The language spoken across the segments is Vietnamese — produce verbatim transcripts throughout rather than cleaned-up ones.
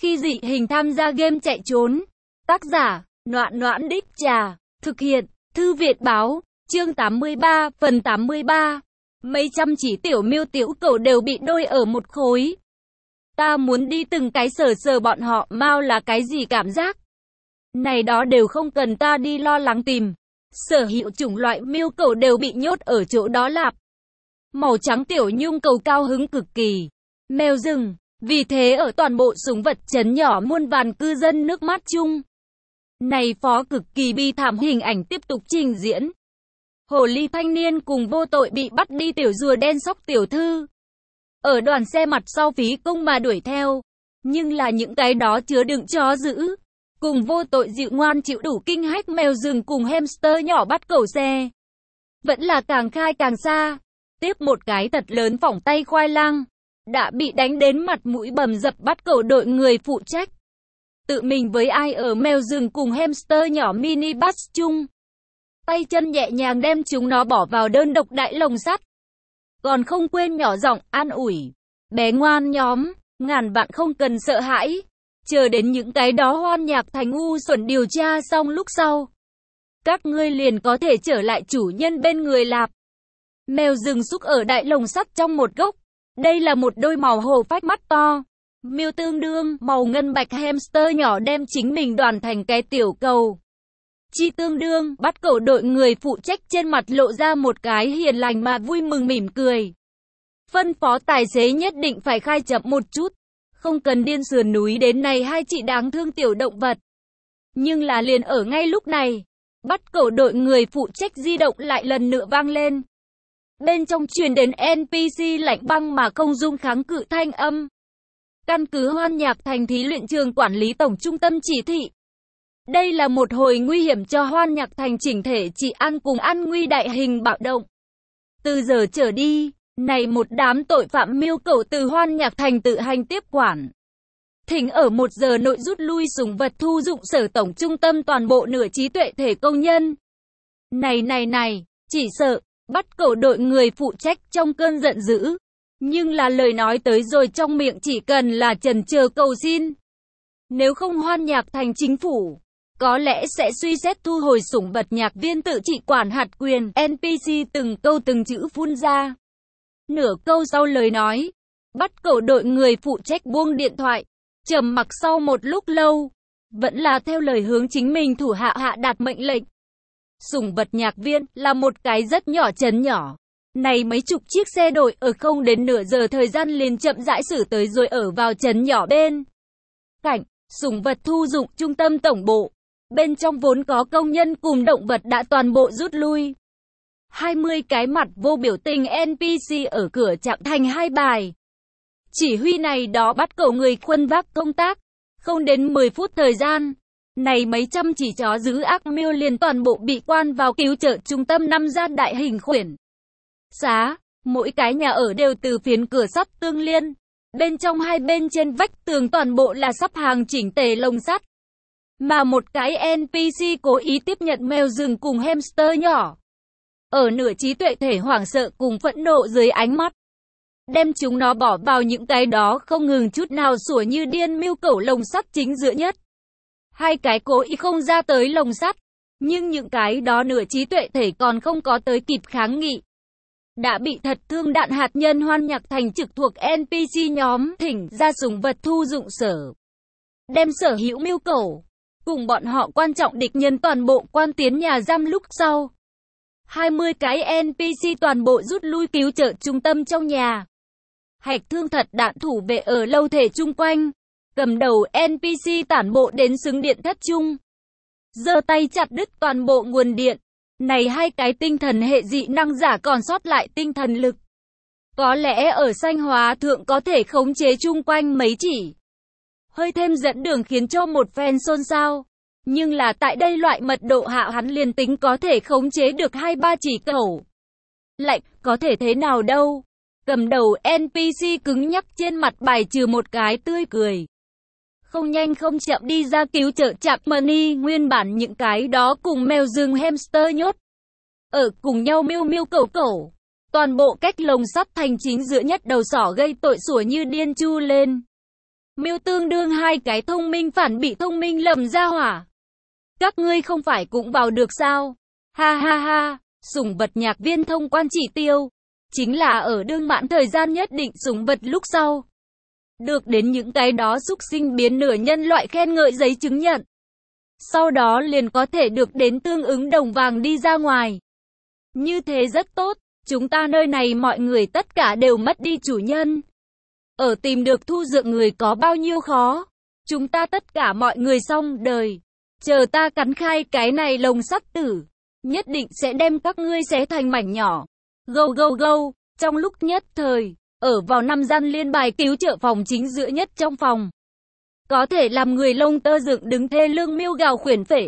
Khi dị hình tham gia game chạy trốn. Tác giả, Noãn Noãn Đích Trà. Thực hiện, Thư Viện Báo. Chương tám mươi ba, phần tám mươi ba. Mấy trăm chỉ tiểu miêu tiểu cầu đều bị đôi ở một khối. Ta muốn đi từng cái sờ sờ bọn họ, mau là cái gì cảm giác? Này đó đều không cần ta đi lo lắng tìm. Sở hữu chủng loại miêu cầu đều bị nhốt ở chỗ đó lạp. Màu trắng tiểu nhung cầu cao hứng cực kỳ. Mèo rừng. Vì thế ở toàn bộ súng vật trấn nhỏ muôn vàn cư dân nước mắt chung. Này phó cực kỳ bi thảm hình ảnh tiếp tục trình diễn. Hồ ly thanh niên cùng vô tội bị bắt đi tiểu rùa đen sóc tiểu thư. Ở đoàn xe mặt sau phí công mà đuổi theo. Nhưng là những cái đó chứa đựng chó dữ. Cùng vô tội dịu ngoan chịu đủ kinh hách mèo rừng cùng hamster nhỏ bắt cầu xe. Vẫn là càng khai càng xa. Tiếp một cái thật lớn phỏng tay khoai lang. Đã bị đánh đến mặt mũi bầm dập bắt cầu đội người phụ trách. Tự mình với ai ở mèo rừng cùng hamster nhỏ mini bus chung. Tay chân nhẹ nhàng đem chúng nó bỏ vào đơn độc đại lồng sắt. Còn không quên nhỏ giọng an ủi. Bé ngoan nhóm, ngàn vạn không cần sợ hãi. Chờ đến những cái đó hoan nhạc thành ngu xuẩn điều tra xong lúc sau. Các ngươi liền có thể trở lại chủ nhân bên người lạp. Mèo rừng xúc ở đại lồng sắt trong một góc. Đây là một đôi màu hồ phách mắt to. Miêu tương đương, màu ngân bạch hamster nhỏ đem chính mình đoàn thành cái tiểu cầu. Chi tương đương, bắt cầu đội người phụ trách trên mặt lộ ra một cái hiền lành mà vui mừng mỉm cười. Phân phó tài xế nhất định phải khai chậm một chút. Không cần điên sườn núi đến này hai chị đáng thương tiểu động vật. Nhưng là liền ở ngay lúc này. Bắt cầu đội người phụ trách di động lại lần nữa vang lên. Bên trong truyền đến en pê xê lạnh băng mà không dung kháng cự thanh âm. Căn cứ hoan nhạc thành thí luyện trường quản lý tổng trung tâm chỉ thị. Đây là một hồi nguy hiểm cho hoan nhạc thành chỉnh thể trị an cùng an nguy đại hình bạo động. Từ giờ trở đi, này một đám tội phạm miêu cầu từ hoan nhạc thành tự hành tiếp quản. Thỉnh ở một giờ nội rút lui súng vật thu dụng sở tổng trung tâm toàn bộ nửa trí tuệ thể công nhân. Này này này, chỉ sợ. Bắt cầu đội người phụ trách trong cơn giận dữ. Nhưng là lời nói tới rồi trong miệng chỉ cần là chần chờ cầu xin. Nếu không hoan nhạc thành chính phủ, có lẽ sẽ suy xét thu hồi sủng vật nhạc viên tự trị quản hạt quyền. en pê xê từng câu từng chữ phun ra. Nửa câu sau lời nói, bắt cầu đội người phụ trách buông điện thoại. Trầm mặc sau một lúc lâu, vẫn là theo lời hướng chính mình thủ hạ hạ đạt mệnh lệnh. Sủng vật nhạc viên là một cái rất nhỏ trấn nhỏ. Này mấy chục chiếc xe đội ở không đến nửa giờ thời gian liền chậm rãi xử tới rồi ở vào trấn nhỏ bên cạnh, sủng vật thu dụng trung tâm tổng bộ. Bên trong vốn có công nhân cùng động vật đã toàn bộ rút lui. hai mươi cái mặt vô biểu tình en pê xê ở cửa chạm thành hai bài. Chỉ huy này đó bắt cầu người khuân vác công tác. Không đến mười phút thời gian. Này mấy trăm chỉ chó dữ ác miêu liền toàn bộ bị quan vào cứu trợ trung tâm năm gian đại hình khuyển. Xá, mỗi cái nhà ở đều từ phiến cửa sắt tương liên. Bên trong hai bên trên vách tường toàn bộ là sắp hàng chỉnh tề lồng sắt. Mà một cái en pê xê cố ý tiếp nhận mèo rừng cùng hamster nhỏ. Ở nửa trí tuệ thể hoảng sợ cùng phẫn nộ dưới ánh mắt. Đem chúng nó bỏ vào những cái đó không ngừng chút nào sủa như điên miêu cẩu lồng sắt chính giữa nhất. Hai cái cố ý không ra tới lồng sắt, nhưng những cái đó nửa trí tuệ thể còn không có tới kịp kháng nghị. Đã bị thật thương đạn hạt nhân hoan nhạc thành trực thuộc en pê xê nhóm thỉnh ra súng vật thu dụng sở. Đem sở hữu miêu cẩu, cùng bọn họ quan trọng địch nhân toàn bộ quan tiến nhà giam lúc sau. hai mươi cái en pê xê toàn bộ rút lui cứu trợ trung tâm trong nhà. Hạch thương thật đạn thủ vệ ở lâu thể chung quanh. Cầm đầu en pê xê tản bộ đến xứng điện thất trung. Giơ tay chặt đứt toàn bộ nguồn điện. Này hai cái tinh thần hệ dị năng giả còn sót lại tinh thần lực. Có lẽ ở sanh hóa thượng có thể khống chế chung quanh mấy chỉ. Hơi thêm dẫn đường khiến cho một phen xôn xao. Nhưng là tại đây loại mật độ hạ hắn liền tính có thể khống chế được hai ba chỉ cẩu. Lại, có thể thế nào đâu. Cầm đầu en pê xê cứng nhắc trên mặt bài trừ một cái tươi cười. Không nhanh không chậm đi ra cứu trợ chạm money nguyên bản những cái đó cùng mèo rừng hamster nhốt. Ở cùng nhau miêu miêu cẩu cẩu. Toàn bộ cách lồng sắt thành chính giữa nhất đầu sỏ gây tội sủa như điên chu lên. Miêu tương đương hai cái thông minh phản bị thông minh lầm ra hỏa. Các ngươi không phải cũng vào được sao? Ha ha ha, sủng vật nhạc viên thông quan chỉ tiêu. Chính là ở đương mãn thời gian nhất định sủng vật lúc sau. Được đến những cái đó xúc sinh biến nửa nhân loại khen ngợi giấy chứng nhận. Sau đó liền có thể được đến tương ứng đồng vàng đi ra ngoài. Như thế rất tốt, chúng ta nơi này mọi người tất cả đều mất đi chủ nhân. Ở tìm được thu dưỡng người có bao nhiêu khó. Chúng ta tất cả mọi người xong đời. Chờ ta cắn khai cái này lồng sắt tử. Nhất định sẽ đem các ngươi xé thành mảnh nhỏ. Gâu gâu gâu, trong lúc nhất thời, ở vào năm gian liên bài cứu trợ phòng chính giữa nhất trong phòng. Có thể làm người lông tơ dựng đứng thê lương miêu gào khuyển phệ.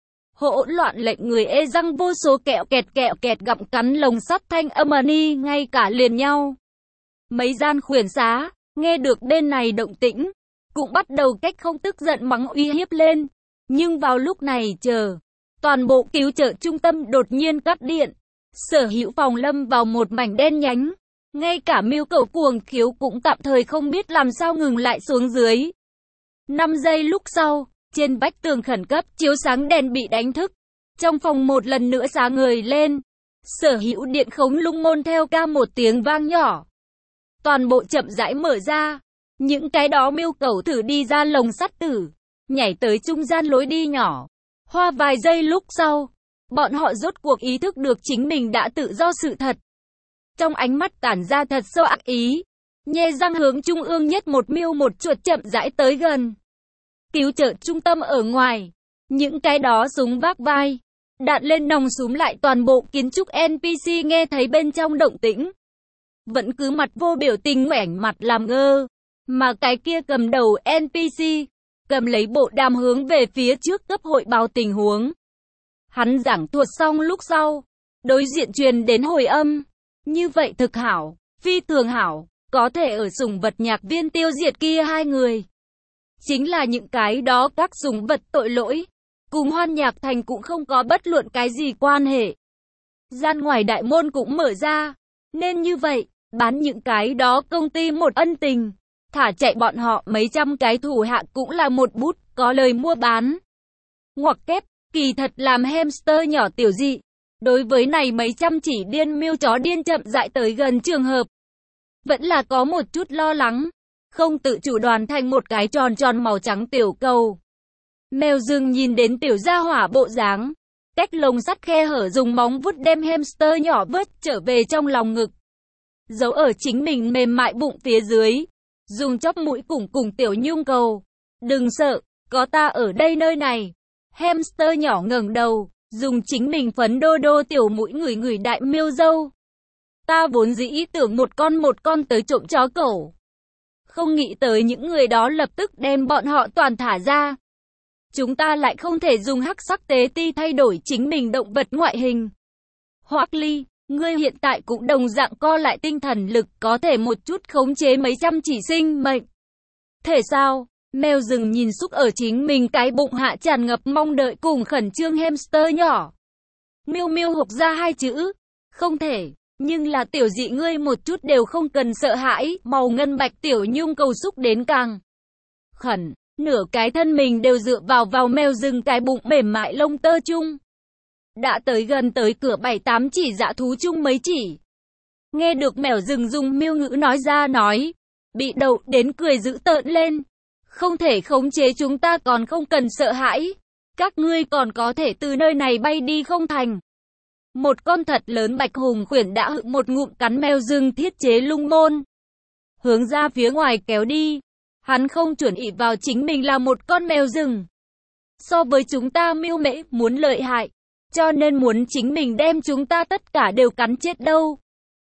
Hỗn loạn lệnh người ê răng vô số kẹo kẹt kẹo kẹt gặm cắn lồng sắt thanh âm ni ngay cả liền nhau. Mấy gian khuyển xá, nghe được bên này động tĩnh, cũng bắt đầu cách không tức giận mắng uy hiếp lên. Nhưng vào lúc này chờ, toàn bộ cứu trợ trung tâm đột nhiên cắt điện. Sở hữu phòng lâm vào một mảnh đen nhánh. Ngay cả miêu cẩu cuồng khiếu cũng tạm thời không biết làm sao ngừng lại xuống dưới. năm giây lúc sau, trên vách tường khẩn cấp chiếu sáng đèn bị đánh thức. Trong phòng một lần nữa sáng ngời lên. Sở hữu điện khống lung môn theo ca một tiếng vang nhỏ. Toàn bộ chậm rãi mở ra. Những cái đó miêu cẩu thử đi ra lồng sắt tử. Nhảy tới trung gian lối đi nhỏ. Hoa vài giây lúc sau. Bọn họ rốt cuộc ý thức được chính mình đã tự do sự thật. Trong ánh mắt tản ra thật sâu ác ý. Nhe răng hướng trung ương nhất một miêu một chuột chậm rãi tới gần. Cứu trợ trung tâm ở ngoài. Những cái đó súng vác vai. Đạn lên nòng súng lại toàn bộ kiến trúc en pê xê nghe thấy bên trong động tĩnh. Vẫn cứ mặt vô biểu tình ngoảnh mặt làm ngơ. Mà cái kia cầm đầu en pê xê. Cầm lấy bộ đàm hướng về phía trước cấp hội báo tình huống. Hắn giảng thuật xong lúc sau. Đối diện truyền đến hồi âm. Như vậy thực hảo, phi thường hảo, có thể ở sủng vật nhạc viên tiêu diệt kia hai người. Chính là những cái đó các sủng vật tội lỗi. Cùng Hoan Nhạc Thành cũng không có bất luận cái gì quan hệ. Gian ngoài đại môn cũng mở ra. Nên như vậy, bán những cái đó công ty một ân tình. Thả chạy bọn họ mấy trăm cái thủ hạ cũng là một bút có lời mua bán. Ngoặc kép, kỳ thật làm hamster nhỏ tiểu dị. Đối với này mấy trăm chỉ điên miêu chó điên chậm rãi tới gần trường hợp. Vẫn là có một chút lo lắng. Không tự chủ đoàn thành một cái tròn tròn màu trắng tiểu cầu. Mèo rừng nhìn đến tiểu gia hỏa bộ dáng. Cách lồng sắt khe hở dùng móng vuốt đem hamster nhỏ vớt trở về trong lòng ngực. Giấu ở chính mình mềm mại bụng phía dưới. Dùng chóp mũi cùng cùng tiểu nhung cầu. Đừng sợ, có ta ở đây nơi này. Hamster nhỏ ngẩng đầu. Dùng chính mình phấn đô đô tiểu mũi ngửi ngửi đại miêu dâu. Ta vốn dĩ ý tưởng một con một con tới trộm chó cẩu. Không nghĩ tới những người đó lập tức đem bọn họ toàn thả ra. Chúng ta lại không thể dùng hắc sắc tế ti thay đổi chính mình động vật ngoại hình. Hoắc Ly, ngươi hiện tại cũng đồng dạng co lại tinh thần lực có thể một chút khống chế mấy trăm chỉ sinh mệnh. Thể sao? Mèo rừng nhìn xúc ở chính mình cái bụng hạ tràn ngập mong đợi cùng khẩn trương hamster nhỏ. Miêu miêu hộc ra hai chữ. Không thể, nhưng là tiểu dị ngươi một chút đều không cần sợ hãi. Màu ngân bạch tiểu nhung cầu xúc đến càng khẩn. Nửa cái thân mình đều dựa vào vào mèo rừng cái bụng mềm mại lông tơ chung. Đã tới gần tới cửa bảy tám chỉ dã thú chung mấy chỉ. Nghe được mèo rừng dùng miêu ngữ nói ra nói. Bị đậu đến cười dữ tợn lên. Không thể khống chế chúng ta còn không cần sợ hãi. Các ngươi còn có thể từ nơi này bay đi không thành. Một con thật lớn bạch hùng khuyển đã hự một ngụm cắn mèo rừng thiết chế lung môn. Hướng ra phía ngoài kéo đi. Hắn không chuẩn ỷ vào chính mình là một con mèo rừng. So với chúng ta miêu mễ muốn lợi hại. Cho nên muốn chính mình đem chúng ta tất cả đều cắn chết đâu.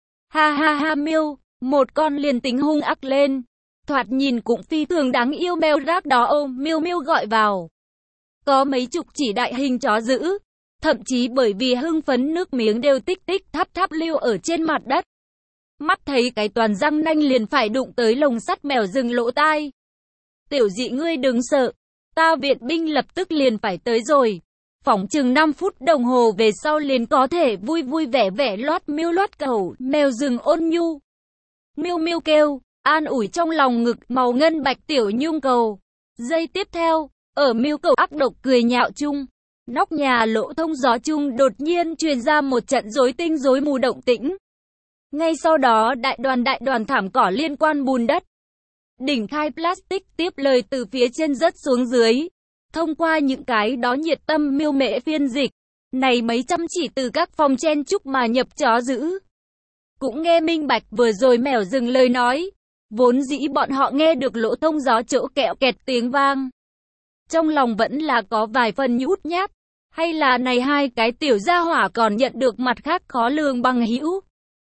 Ha ha ha miêu, một con liền tính hung ác lên. Thoạt nhìn cũng phi thường đáng yêu mèo rác đó ôm miêu miêu gọi vào. Có mấy chục chỉ đại hình chó dữ. Thậm chí bởi vì hưng phấn nước miếng đều tích tích thắp thắp lưu ở trên mặt đất. Mắt thấy cái toàn răng nanh liền phải đụng tới lồng sắt mèo rừng lỗ tai. Tiểu dị ngươi đừng sợ. Ta viện binh lập tức liền phải tới rồi. Phỏng chừng năm phút đồng hồ về sau liền có thể vui vui vẻ vẻ loát miêu loát cầu. Mèo rừng ôn nhu. Miêu miêu kêu. an ủi trong lòng ngực màu ngân bạch Tiểu Nhung Cầu. Giây tiếp theo, ở mưu cầu ác độc cười nhạo chung, nóc nhà lỗ thông gió chung đột nhiên truyền ra một trận rối tinh rối mù động tĩnh. Ngay sau đó đại đoàn đại đoàn thảm cỏ liên quan bùn đất. Đỉnh khai plastic tiếp lời từ phía trên rớt xuống dưới. Thông qua những cái đó nhiệt tâm miêu mễ phiên dịch. Này mấy trăm chỉ từ các phòng chen chúc mà nhập chó giữ. Cũng nghe minh bạch vừa rồi mèo dừng lời nói. Vốn dĩ bọn họ nghe được lỗ thông gió chỗ kẹo kẹt tiếng vang. Trong lòng vẫn là có vài phần nhút nhát. Hay là này hai cái tiểu gia hỏa còn nhận được mặt khác khó lường bằng hữu.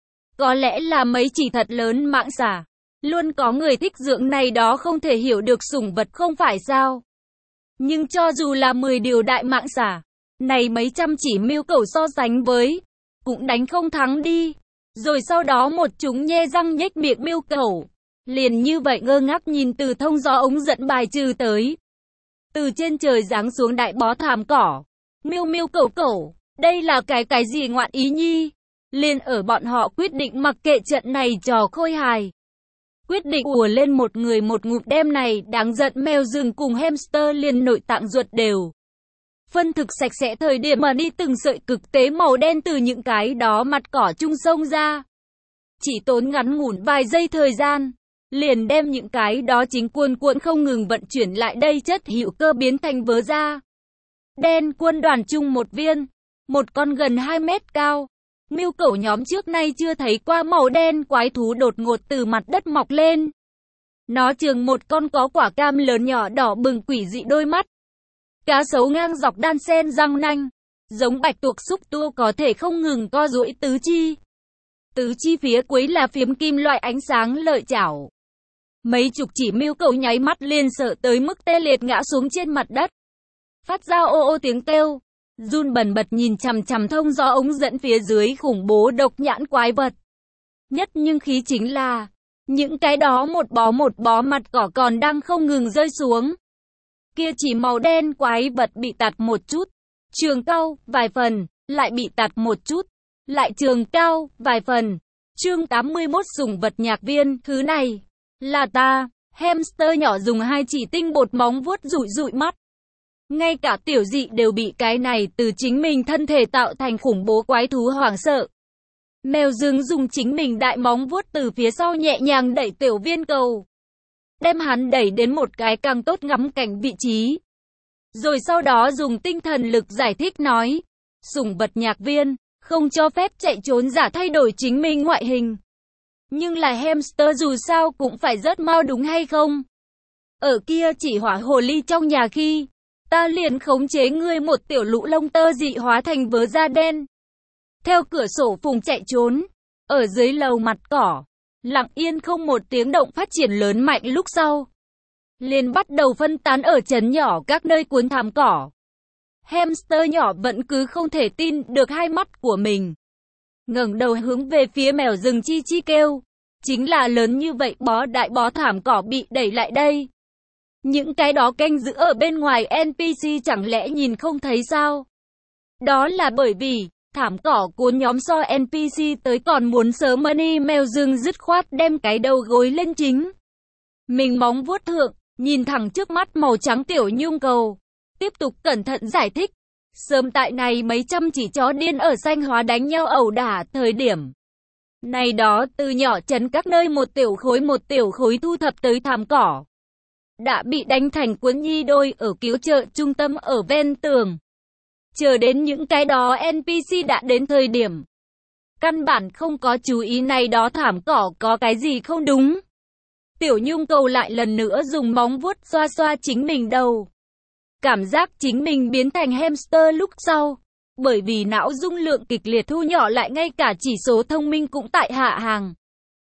Có lẽ là mấy chỉ thật lớn mạng xả. Luôn có người thích dưỡng này đó không thể hiểu được sủng vật không phải sao. Nhưng cho dù là mười điều đại mạng xả, này mấy trăm chỉ miêu cầu so sánh với, cũng đánh không thắng đi. Rồi sau đó một chúng nhe răng nhếch miệng miêu cầu. Liền như vậy ngơ ngác nhìn từ thông gió ống dẫn bài trừ tới. Từ trên trời giáng xuống đại bó thảm cỏ. Miêu miêu cầu cầu, đây là cái cái gì ngoạn ý nhi? Liền ở bọn họ quyết định mặc kệ trận này trò khôi hài. Quyết định ùa lên một người một ngụm đêm này đáng giận mèo rừng cùng hamster liền nội tạng ruột đều. Phân thực sạch sẽ thời điểm mà đi từng sợi cực tế màu đen từ những cái đó mặt cỏ chung sông ra. Chỉ tốn ngắn ngủn vài giây thời gian, liền đem những cái đó chính cuồn cuộn không ngừng vận chuyển lại đây chất hữu cơ biến thành vớ ra. Đen quân đoàn chung một viên, một con gần hai mét cao. Miêu cẩu nhóm trước nay chưa thấy qua màu đen quái thú đột ngột từ mặt đất mọc lên. Nó chừng một con có quả cam lớn nhỏ đỏ bừng quỷ dị đôi mắt. Cá sấu ngang dọc đan sen răng nanh. Giống bạch tuộc xúc tua có thể không ngừng co duỗi tứ chi. Tứ chi phía cuối là phiếm kim loại ánh sáng lợi chảo. Mấy chục chỉ miêu cẩu nháy mắt liền sợ tới mức tê liệt ngã xuống trên mặt đất. Phát ra ô ô tiếng kêu. Run bần bật nhìn chằm chằm thông gió ống dẫn phía dưới khủng bố độc nhãn quái vật. Nhất nhưng khí chính là, những cái đó một bó một bó mặt cỏ còn đang không ngừng rơi xuống. Kia chỉ màu đen quái vật bị tạt một chút, trường cao, vài phần, lại bị tạt một chút, lại trường cao, vài phần. Chương tám mươi mốt sủng vật nhạc viên, thứ này, là ta, hamster nhỏ dùng hai chỉ tinh bột móng vuốt dụi dụi mắt. Ngay cả tiểu dị đều bị cái này từ chính mình thân thể tạo thành khủng bố quái thú hoảng sợ. Mèo rừng dùng chính mình đại móng vuốt từ phía sau nhẹ nhàng đẩy tiểu viên cầu. Đem hắn đẩy đến một cái càng tốt ngắm cảnh vị trí. Rồi sau đó dùng tinh thần lực giải thích nói. Sủng vật nhạc viên, không cho phép chạy trốn giả thay đổi chính mình ngoại hình. Nhưng là hamster dù sao cũng phải rớt mau đúng hay không? Ở kia chỉ hỏa hồ ly trong nhà khi ta liền khống chế ngươi một tiểu lũ lông tơ dị hóa thành vớ da đen. Theo cửa sổ phùng chạy trốn. Ở dưới lầu mặt cỏ. Lặng yên không một tiếng động phát triển lớn mạnh lúc sau. Liền bắt đầu phân tán ở trấn nhỏ các nơi cuốn thảm cỏ. Hamster nhỏ vẫn cứ không thể tin được hai mắt của mình. Ngẩng đầu hướng về phía mèo rừng chi chi kêu. Chính là lớn như vậy bó đại bó thảm cỏ bị đẩy lại đây. Những cái đó canh giữ ở bên ngoài en pê xê chẳng lẽ nhìn không thấy sao? Đó là bởi vì, thảm cỏ cuốn nhóm so en pê xê tới còn muốn sớm money mèo rừng dứt khoát đem cái đầu gối lên chính. Mình móng vuốt thượng, nhìn thẳng trước mắt màu trắng tiểu nhung cầu. Tiếp tục cẩn thận giải thích. Sớm tại này mấy trăm chỉ chó điên ở xanh hóa đánh nhau ẩu đả thời điểm. Này đó từ nhỏ trấn các nơi một tiểu khối một tiểu khối thu thập tới thảm cỏ. Đã bị đánh thành cuốn nhi đôi ở cứu trợ trung tâm ở ven tường. Chờ đến những cái đó en pê xê đã đến thời điểm. Căn bản không có chú ý này đó thảm cỏ có cái gì không đúng. Tiểu nhung cầu lại lần nữa dùng móng vuốt xoa xoa chính mình đầu. Cảm giác chính mình biến thành hamster lúc sau. Bởi vì não dung lượng kịch liệt thu nhỏ lại ngay cả chỉ số thông minh cũng tại hạ hàng.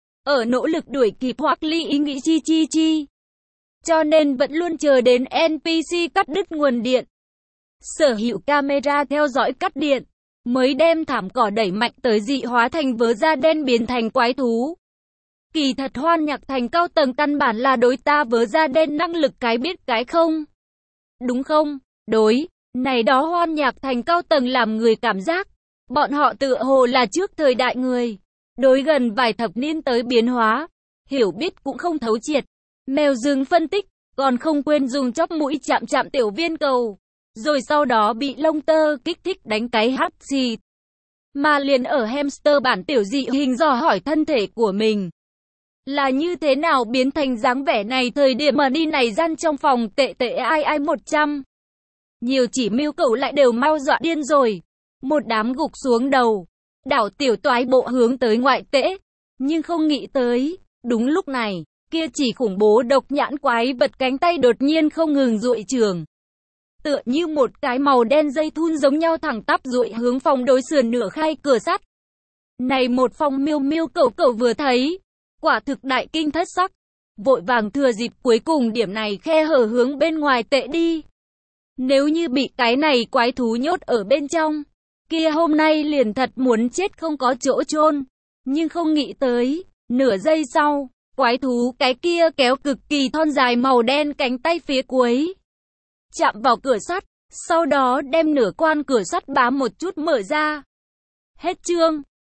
Ở nỗ lực đuổi kịp hoặc ly ý nghĩ chi chi chi. Cho nên vẫn luôn chờ đến en pê xê cắt đứt nguồn điện. Sở hữu camera theo dõi cắt điện. Mới đem thảm cỏ đẩy mạnh tới dị hóa thành vớ da đen biến thành quái thú. Kỳ thật Hoan Nhạc Thành cao tầng căn bản là đối ta vớ da đen năng lực cái biết cái không. Đúng không? Đối. Này đó Hoan Nhạc Thành cao tầng làm người cảm giác. Bọn họ tựa hồ là trước thời đại người. Đối gần vài thập niên tới biến hóa. hiểu biết cũng không thấu triệt. Mèo rừng phân tích, còn không quên dùng chóp mũi chạm chạm tiểu viên cầu, rồi sau đó bị lông tơ kích thích đánh cái hắt xì. Mà liền ở hamster bản tiểu dị hình dò hỏi thân thể của mình là như thế nào biến thành dáng vẻ này, thời điểm mà đi này gian trong phòng tệ tệ ai ai một trăm. Nhiều chỉ mưu cậu lại đều mau dọa điên rồi. Một đám gục xuống đầu, đảo tiểu toái bộ hướng tới ngoại tễ. Nhưng không nghĩ tới, đúng lúc này, kia chỉ khủng bố độc nhãn quái vật cánh tay đột nhiên không ngừng duỗi trường. Tựa như một cái màu đen dây thun giống nhau thẳng tắp duỗi hướng phòng đối sườn nửa khai cửa sắt. Này một phòng miêu miêu cậu cậu vừa thấy, quả thực đại kinh thất sắc, vội vàng thừa dịp cuối cùng điểm này khe hở hướng bên ngoài tệ đi. Nếu như bị cái này quái thú nhốt ở bên trong, kia hôm nay liền thật muốn chết không có chỗ chôn. Nhưng không nghĩ tới, nửa giây sau, quái thú cái kia kéo cực kỳ thon dài màu đen cánh tay phía cuối, chạm vào cửa sắt, sau đó đem nửa quan cửa sắt bám một chút mở ra. Hết chương.